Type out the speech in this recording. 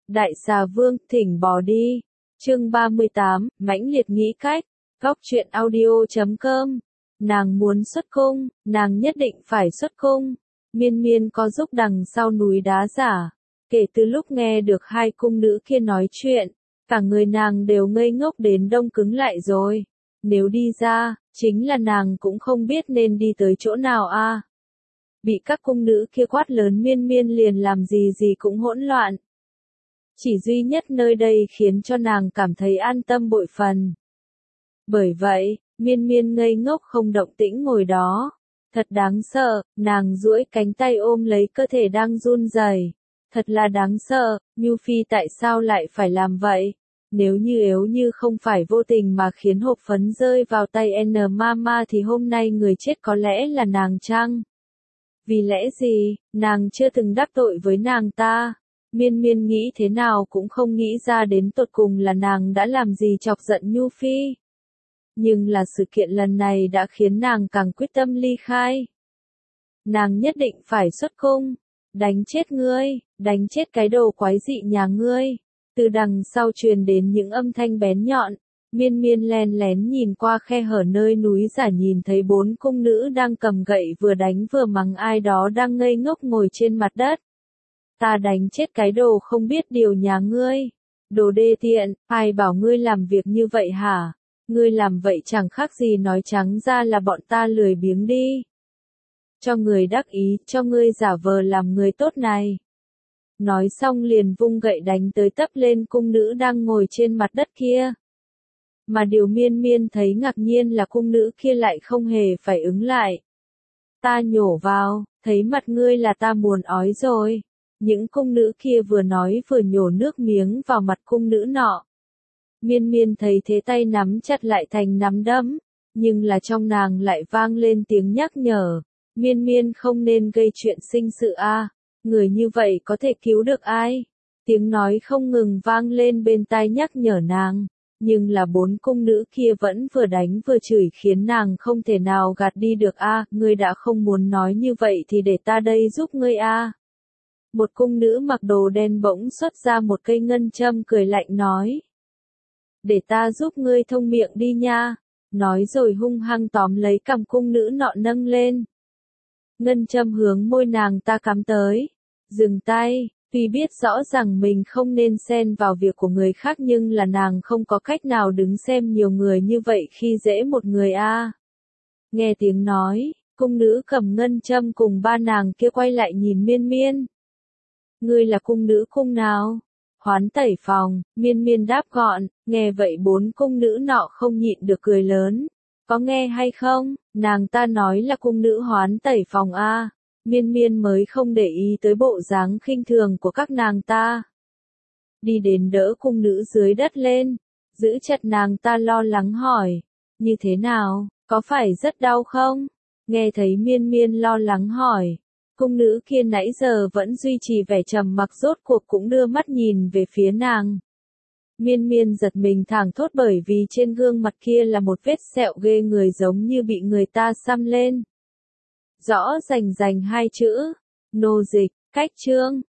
Đại xà vương, thỉnh bỏ đi. Chương 38, mãnh liệt nghĩ cách. Góc truyện audio.com. Nàng muốn xuất cung, nàng nhất định phải xuất cung. Miên miên có giúp đằng sau núi đá giả. Kể từ lúc nghe được hai cung nữ kia nói chuyện, cả người nàng đều ngây ngốc đến đông cứng lại rồi. Nếu đi ra, chính là nàng cũng không biết nên đi tới chỗ nào a. Bị các cung nữ kia quát lớn miên miên liền làm gì cũng hỗn loạn. Chỉ duy nhất nơi đây khiến cho nàng cảm thấy an tâm bội phần. Bởi vậy, miên miên ngây ngốc không động tĩnh ngồi đó. Thật đáng sợ, nàng duỗi cánh tay ôm lấy cơ thể đang run rẩy. Thật là đáng sợ, Nhu Phi tại sao lại phải làm vậy? Nếu như không phải vô tình mà khiến hộp phấn rơi vào tay N Mama thì hôm nay người chết có lẽ là nàng chăng? Vì lẽ gì, nàng chưa từng đắc tội với nàng ta? Miên miên nghĩ thế nào cũng không nghĩ ra đến tột cùng là nàng đã làm gì chọc giận Nhu Phi. Nhưng là sự kiện lần này đã khiến nàng càng quyết tâm ly khai. Nàng nhất định phải xuất cung. Đánh chết ngươi, đánh chết cái đồ quái dị nhà ngươi. Từ đằng sau truyền đến những âm thanh bén nhọn. Miên miên len lén nhìn qua khe hở nơi núi giả nhìn thấy 4 cung nữ đang cầm gậy vừa đánh vừa mắng ai đó đang ngây ngốc ngồi trên mặt đất. Ta đánh chết cái đồ không biết điều nhà ngươi. Đồ đê tiện, ai bảo ngươi làm việc như vậy hả? Ngươi làm vậy chẳng khác gì nói trắng ra là bọn ta lười biếng đi. Cho người đắc ý, cho ngươi giả vờ làm người tốt này. Nói xong liền vung gậy đánh tới tấp lên cung nữ đang ngồi trên mặt đất kia. Mà điều miên miên thấy ngạc nhiên là cung nữ kia lại không hề phải ứng lại. Ta nhổ vào, thấy mặt ngươi là ta muốn ói rồi. Những cung nữ kia vừa nói vừa nhổ nước miếng vào mặt cung nữ nọ. Miên miên thấy thế tay nắm chặt lại thành nắm đấm, nhưng là trong nàng lại vang lên tiếng nhắc nhở. Miên miên không nên gây chuyện sinh sự a. Người như vậy có thể cứu được ai? Tiếng nói không ngừng vang lên bên tai nhắc nhở nàng. Nhưng là 4 cung nữ kia vẫn vừa đánh vừa chửi khiến nàng không thể nào gạt đi được a. Ngươi đã không muốn nói như vậy thì để ta đây giúp ngươi a. Một cung nữ mặc đồ đen bỗng xuất ra một cây ngân châm cười lạnh nói. Để ta giúp ngươi thông miệng đi nha. Nói rồi hung hăng tóm lấy cằm cung nữ nọ nâng lên. Ngân châm hướng môi nàng ta cắm tới. Dừng tay, tuy biết rõ rằng mình không nên xen vào việc của người khác nhưng là nàng không có cách nào đứng xem nhiều người như vậy khi dễ một người a. Nghe tiếng nói, cung nữ cầm ngân châm cùng ba nàng kia quay lại nhìn miên miên. Ngươi là cung nữ cung nào? Hoán tẩy phòng, miên miên đáp gọn, nghe vậy 4 cung nữ nọ không nhịn được cười lớn. Có nghe hay không? Nàng ta nói là cung nữ hoán tẩy phòng a. Miên miên mới không để ý tới bộ dáng khinh thường của các nàng ta. Đi đến đỡ cung nữ dưới đất lên, giữ chặt nàng ta lo lắng hỏi. Như thế nào, có phải rất đau không? Nghe thấy miên miên lo lắng hỏi. Cung nữ kia nãy giờ vẫn duy trì vẻ trầm mặc rốt cuộc cũng đưa mắt nhìn về phía nàng. Miên miên giật mình thảng thốt bởi vì trên gương mặt kia là một vết sẹo ghê người giống như bị người ta xăm lên. Rõ rành 2 chữ, nô dịch, cách chương.